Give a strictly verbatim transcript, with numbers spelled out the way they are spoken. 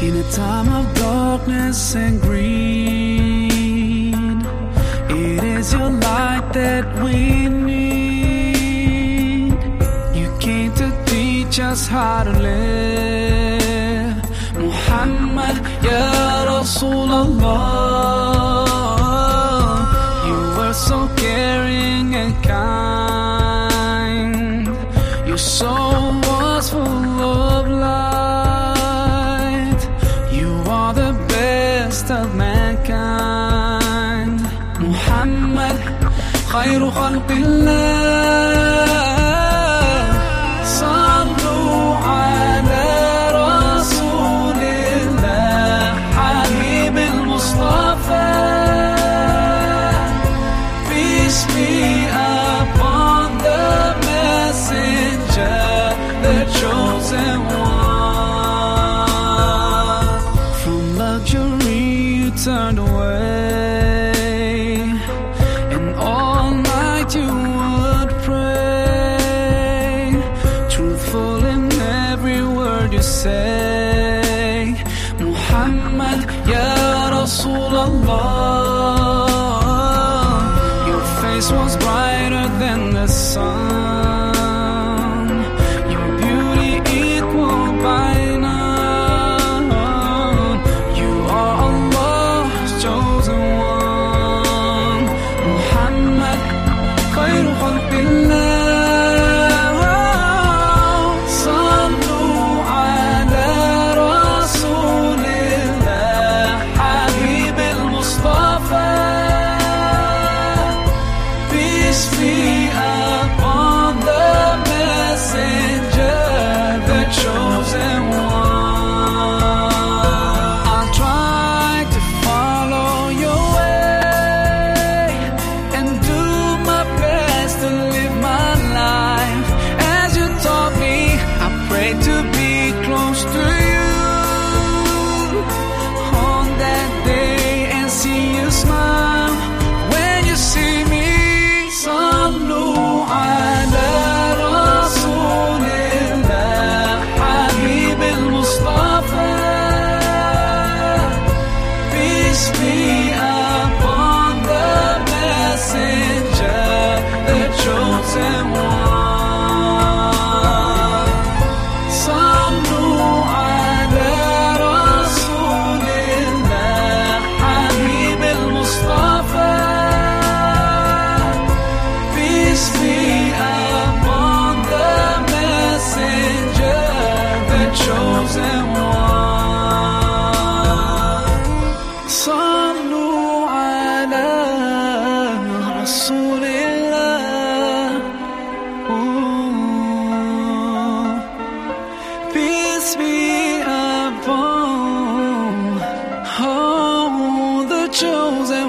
In a time of darkness and greed, it is your light that we need. You came to teach us how to live. Muhammad, Ya Rasulallah, you were so caring and kind. Your soul was full of light. You are the best of mankind. Muhammad, khayru khalqillah. Turned away, and all night you would pray, truthful in every word you say. Muhammad, Ya Rasulallah, your face was brighter than the sun, your beauty equal by none. You are Allah's chosen one. Muhammad, khayru khalqillah. Sallu ala Rasulillah, Habib al-Mustafa. Peace be upon the messenger, the chosen one. I'll try to follow your way and do my best to live my life as you taught me. I pray to be close to you on that day and see you smile when you see me. Sallu ala Rasulillah, Habib al-Mustafa. Peace be upon the messenger, the chosen one. Sallu ala Rasulillah, Habib al-Mustafa. Peace be upon the messenger, the chosen one. Sallu ala Rasulillah. Ooh. Peace be upon oh, the chosen